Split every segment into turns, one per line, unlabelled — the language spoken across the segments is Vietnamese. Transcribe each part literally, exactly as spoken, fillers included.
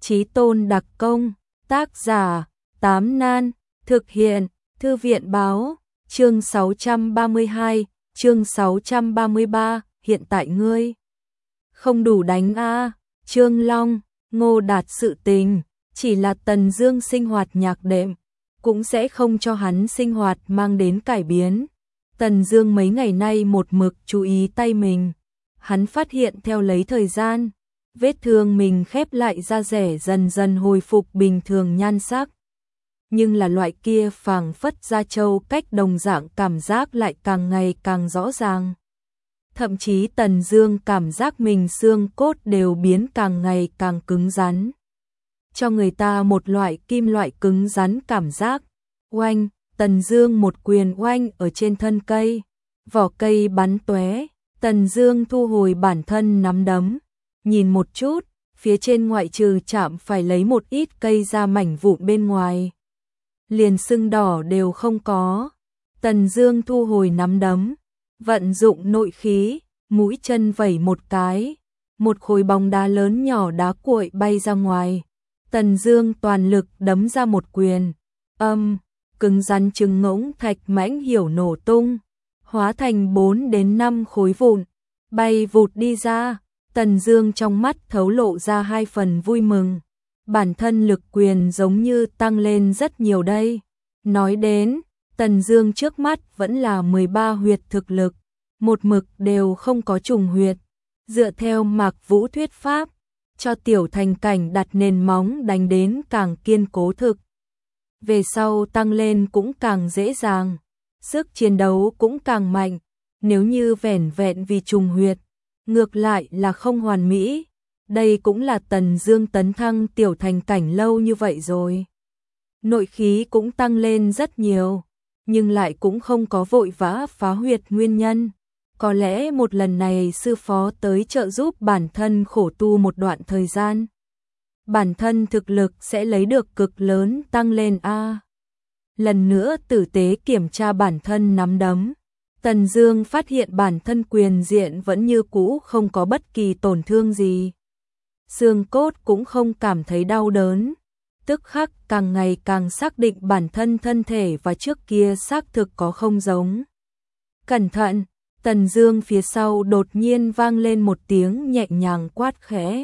Chí tôn đặc công, tác giả, Tám Nan, thực hiện, Thư viện báo, chương sáu trăm ba mươi hai, chương sáu trăm ba mươi ba, hiện tại ngươi không đủ đánh a. Trương Long, Ngô Đạt sự tình, chỉ là Tần Dương sinh hoạt nhạc đệm, cũng sẽ không cho hắn sinh hoạt mang đến cải biến. Tần Dương mấy ngày nay một mực chú ý tay mình, hắn phát hiện theo lấy thời gian, vết thương mình khép lại da rẻ dần dần hồi phục bình thường nhan sắc. Nhưng là loại kia phảng phất da trâu cách đồng dạng cảm giác lại càng ngày càng rõ ràng. Thậm chí Tần Dương cảm giác mình xương cốt đều biến càng ngày càng cứng rắn, cho người ta một loại kim loại cứng rắn cảm giác. Oanh, Tần Dương một quyền oanh ở trên thân cây, vỏ cây bắn tóe, Tần Dương thu hồi bản thân nắm đấm, nhìn một chút, phía trên ngoại trừ chạm phải lấy một ít cây ra mảnh vụn bên ngoài, liền sưng đỏ đều không có. Tần Dương thu hồi nắm đấm, vận dụng nội khí, mũi chân vẩy một cái, một khối bóng đá lớn nhỏ đá cuội bay ra ngoài. Tần Dương toàn lực đấm ra một quyền, âm, cứng rắn trứng ngỗng thạch mãnh hiểu nổ tung, hóa thành bốn đến năm khối vụn, bay vụt đi ra. Tần Dương trong mắt thấu lộ ra hai phần vui mừng, bản thân lực quyền giống như tăng lên rất nhiều đây. Nói đến, Tần Dương trước mắt vẫn là mười ba huyệt thực lực, một mực đều không có trùng huyệt, dựa theo Mạc Vũ thuyết pháp, cho tiểu thành cảnh đặt nền móng đánh đến càng kiên cố thực. Về sau tăng lên cũng càng dễ dàng, sức chiến đấu cũng càng mạnh, nếu như vẻn vẹn vì trùng huyệt, ngược lại là không hoàn mỹ. Đây cũng là Tần Dương tấn thăng tiểu thành cảnh lâu như vậy rồi. Nội khí cũng tăng lên rất nhiều, nhưng lại cũng không có vội vã phá huyệt nguyên nhân. Có lẽ một lần này sư phó tới trợ giúp bản thân khổ tu một đoạn thời gian, bản thân thực lực sẽ lấy được cực lớn tăng lên a. Lần nữa tử tế kiểm tra bản thân nắm đấm, Tần Dương phát hiện bản thân quyền diện vẫn như cũ không có bất kỳ tổn thương gì. Xương cốt cũng không cảm thấy đau đớn, tức khắc càng ngày càng xác định bản thân thân thể và trước kia xác thực có không giống. Cẩn thận, Tần Dương phía sau đột nhiên vang lên một tiếng nhẹ nhàng quát khẽ.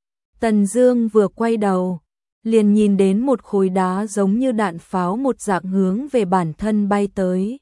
Tần Dương vừa quay đầu, liền nhìn đến một khối đá giống như đạn pháo một dạng hướng về bản thân bay tới.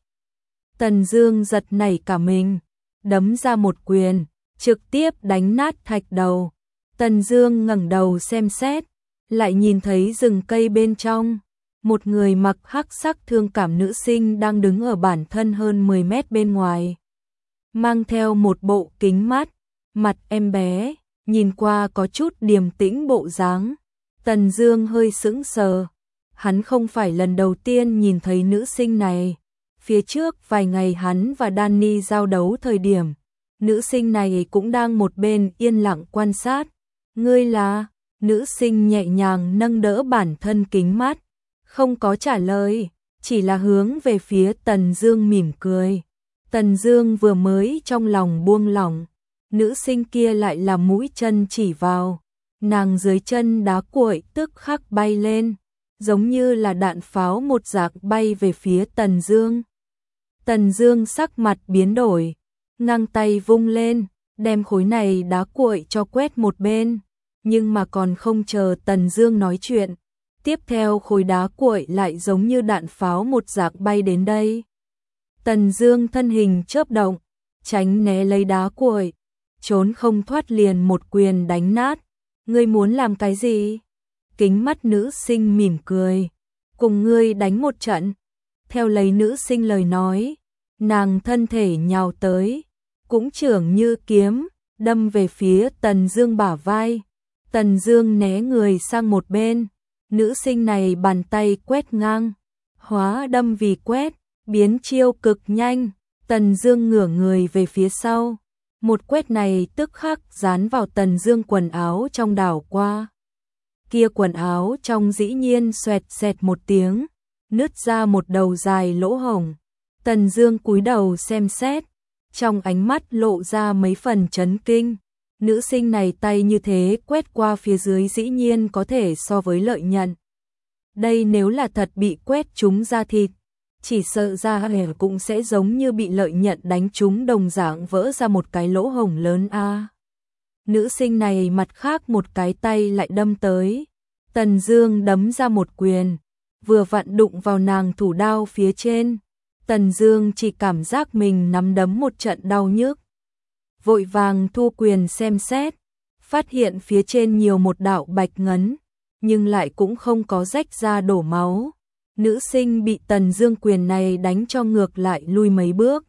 Tần Dương giật nảy cả mình, đấm ra một quyền, trực tiếp đánh nát thạch đầu. Tần Dương ngẩng đầu xem xét, lại nhìn thấy rừng cây bên trong, một người mặc hắc sắc thương cảm nữ sinh đang đứng ở bản thân hơn mười mét bên ngoài, mang theo một bộ kính mát, mặt em bé, nhìn qua có chút điềm tĩnh bộ dáng. Tần Dương hơi sững sờ, hắn không phải lần đầu tiên nhìn thấy nữ sinh này. Phía trước vài ngày hắn và Danny giao đấu thời điểm, nữ sinh này cũng đang một bên yên lặng quan sát. Ngươi là? Nữ sinh nhẹ nhàng nâng đỡ bản thân kính mắt, không có trả lời, chỉ là hướng về phía Tần Dương mỉm cười. Tần Dương vừa mới trong lòng buông lỏng, nữ sinh kia lại là mũi chân chỉ vào, nàng dưới chân đá cuội tức khắc bay lên, giống như là đạn pháo một dạng bay về phía Tần Dương. Tần Dương sắc mặt biến đổi, ngang tay vung lên, đem khối này đá cuội cho quét một bên, nhưng mà còn không chờ Tần Dương nói chuyện, tiếp theo khối đá cuội lại giống như đạn pháo một dạng bay đến đây. Tần Dương thân hình chớp động, tránh né lấy đá cuội, trốn không thoát liền một quyền đánh nát. Ngươi muốn làm cái gì? Kính mắt nữ sinh mỉm cười, cùng ngươi đánh một trận. Theo lấy nữ sinh lời nói, nàng thân thể nhào tới, cũng chưởng như kiếm, đâm về phía Tần Dương bả vai. Tần Dương né người sang một bên, nữ sinh này bàn tay quét ngang, hóa đâm vì quét, biến chiêu cực nhanh. Tần Dương ngửa người về phía sau, một quét này tức khắc dán vào Tần Dương quần áo trong đảo qua. Kia quần áo trong dĩ nhiên xoẹt xẹt một tiếng, nứt ra một đầu dài lỗ hổng. Tần Dương cúi đầu xem xét, trong ánh mắt lộ ra mấy phần chấn kinh. Nữ sinh này tay như thế quét qua phía dưới dĩ nhiên có thể so với lợi nhận. Đây nếu là thật bị quét trúng da thịt, chỉ sợ da hẻ cũng sẽ giống như bị lợi nhận đánh trúng đồng dạng vỡ ra một cái lỗ hổng lớn a. À. Nữ sinh này mặt khác một cái tay lại đâm tới. Tần Dương đấm ra một quyền, vừa vặn đụng vào nàng thủ đao phía trên. Tần Dương chỉ cảm giác mình nắm đấm một trận đau nhức. Vội vàng thu quyền xem xét, phát hiện phía trên nhiều một đạo bạch ngấn, nhưng lại cũng không có rách ra đổ máu. Nữ sinh bị Tần Dương quyền này đánh cho ngược lại lui mấy bước.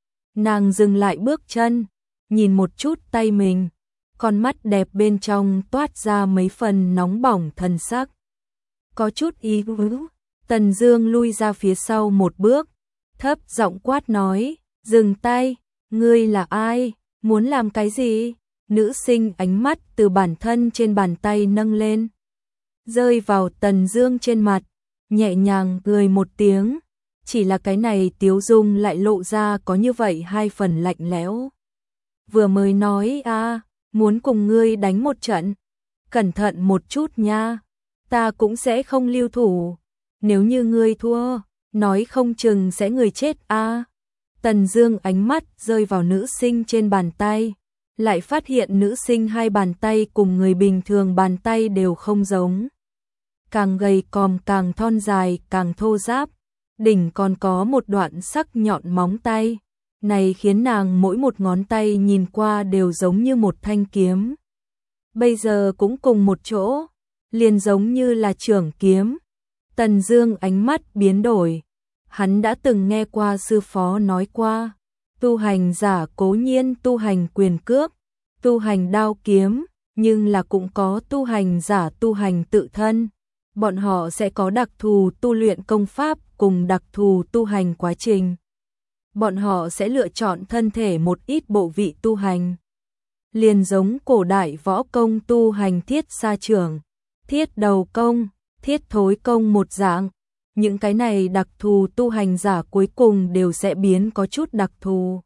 Nàng dừng lại bước chân, nhìn một chút tay mình, con mắt đẹp bên trong toát ra mấy phần nóng bỏng thần sắc. Có chút ý ứ, Tần Dương lui ra phía sau một bước, thấp giọng quát nói, dừng tay, ngươi là ai, muốn làm cái gì? Nữ sinh ánh mắt từ bản thân trên bàn tay nâng lên, rơi vào Tần Dương trên mặt, nhẹ nhàng cười một tiếng, chỉ là cái này tiếu dung lại lộ ra có như vậy hai phần lạnh lẽo. Vừa mới nói a, à, muốn cùng ngươi đánh một trận, cẩn thận một chút nha, ta cũng sẽ không lưu thủ, nếu như ngươi thua, nói không chừng sẽ người chết a. À. Tần Dương ánh mắt rơi vào nữ sinh trên bàn tay, lại phát hiện nữ sinh hai bàn tay cùng người bình thường bàn tay đều không giống. Càng gầy còm càng thon dài càng thô ráp, đỉnh còn có một đoạn sắc nhọn móng tay, này khiến nàng mỗi một ngón tay nhìn qua đều giống như một thanh kiếm. Bây giờ cũng cùng một chỗ, liền giống như là trưởng kiếm. Tần Dương ánh mắt biến đổi, hắn đã từng nghe qua sư phó nói qua, tu hành giả cố nhiên tu hành quyền cước, tu hành đao kiếm, nhưng là cũng có tu hành giả tu hành tự thân. Bọn họ sẽ có đặc thù tu luyện công pháp cùng đặc thù tu hành quá trình. Bọn họ sẽ lựa chọn thân thể một ít bộ vị tu hành. Liền giống cổ đại võ công tu hành thiết sa trưởng, thiết đầu công, thiết thối công một dạng. Những cái này đặc thù tu hành giả cuối cùng đều sẽ biến có chút đặc thù.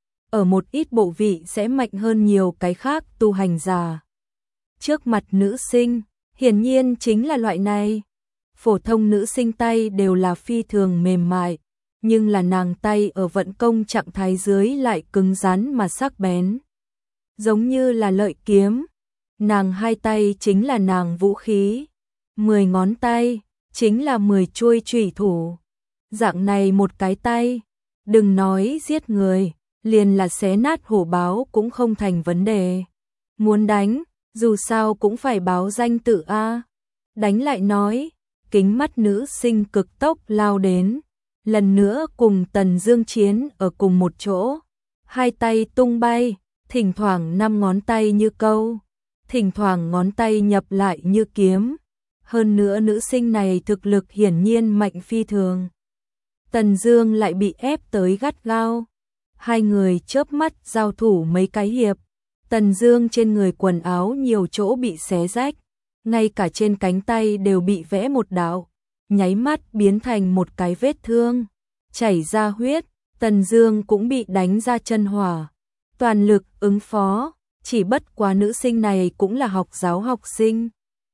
Ở một ít bộ vị sẽ mạnh hơn nhiều cái khác tu hành giả. Trước mặt nữ sinh, hiển nhiên chính là loại này. Phổ thông nữ sinh tay đều là phi thường mềm mại, nhưng là nàng tay ở vận công trạng thái dưới lại cứng rắn mà sắc bén. Giống như là lợi kiếm, nàng hai tay chính là nàng vũ khí, mười ngón tay chính là mười chuôi chủy thủ. Dạng này một cái tay, đừng nói giết người, liền là xé nát hổ báo cũng không thành vấn đề. Muốn đánh, dù sao cũng phải báo danh tự a. Đánh lại nói, kính mắt nữ sinh cực tốc lao đến, lần nữa cùng Tần Dương chiến ở cùng một chỗ, hai tay tung bay, thỉnh thoảng năm ngón tay như câu, thỉnh thoảng ngón tay nhập lại như kiếm. Hơn nữa nữ sinh này thực lực hiển nhiên mạnh phi thường. Tần Dương lại bị ép tới gắt gao. Hai người chớp mắt giao thủ mấy cái hiệp. Tần Dương trên người quần áo nhiều chỗ bị xé rách, ngay cả trên cánh tay đều bị vẽ một đạo, nháy mắt biến thành một cái vết thương, chảy ra huyết. Tần Dương cũng bị đánh ra chân hỏa, toàn lực ứng phó, chỉ bất quá nữ sinh này cũng là học giáo học sinh.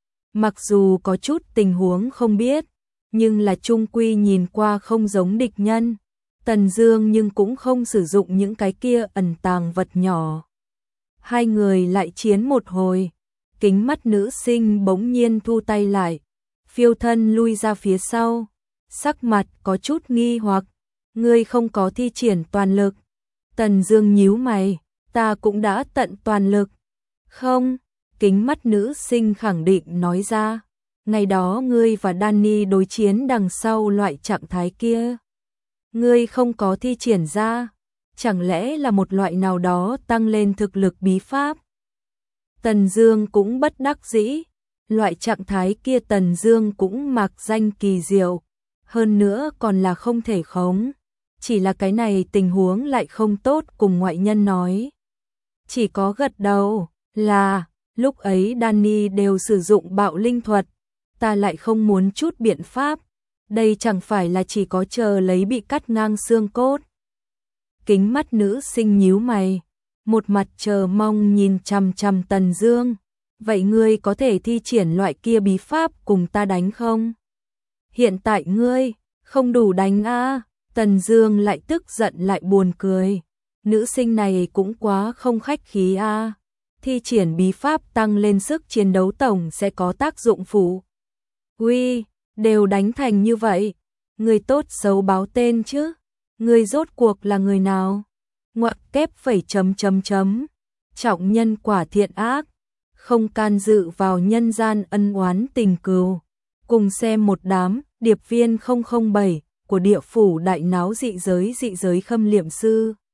Mặc dù có chút tình huống không biết, nhưng là chung quy nhìn qua không giống địch nhân. Tần Dương nhưng cũng không sử dụng những cái kia ẩn tàng vật nhỏ. Hai người lại chiến một hồi, kính mắt nữ sinh bỗng nhiên thu tay lại, phiêu thân lui ra phía sau, sắc mặt có chút nghi hoặc, ngươi không có thi triển toàn lực. Tần Dương nhíu mày, ta cũng đã tận toàn lực. Không, kính mắt nữ sinh khẳng định nói ra, ngày đó ngươi và Danny đối chiến đằng sau loại trạng thái kia, ngươi không có thi triển ra, chẳng lẽ là một loại nào đó tăng lên thực lực bí pháp? Tần Dương cũng bất đắc dĩ, loại trạng thái kia Tần Dương cũng mặc danh kỳ diệu, hơn nữa còn là không thể khống, chỉ là cái này tình huống lại không tốt cùng ngoại nhân nói. Chỉ có gật đầu, là, lúc ấy Danny đều sử dụng bạo linh thuật, ta lại không muốn chút biện pháp, đây chẳng phải là chỉ có chờ lấy bị cắt ngang xương cốt. Kính mắt nữ sinh nhíu mày, một mặt chờ mong nhìn chằm chằm Tần Dương. Vậy ngươi có thể thi triển loại kia bí pháp cùng ta đánh không? Hiện tại ngươi không đủ đánh a. Tần Dương lại tức giận lại buồn cười. Nữ sinh này cũng quá không khách khí a. Thi triển bí pháp tăng lên sức chiến đấu tổng sẽ có tác dụng phụ. Uy, đều đánh thành như vậy, người tốt xấu báo tên chứ? Người rốt cuộc là người nào? Ngoặc kép phẩy chấm chấm chấm. Trọng nhân quả thiện ác, không can dự vào nhân gian ân oán tình cừu. Cùng xem một đám điệp viên không không bảy của địa phủ đại náo dị giới dị giới khâm liệm sư.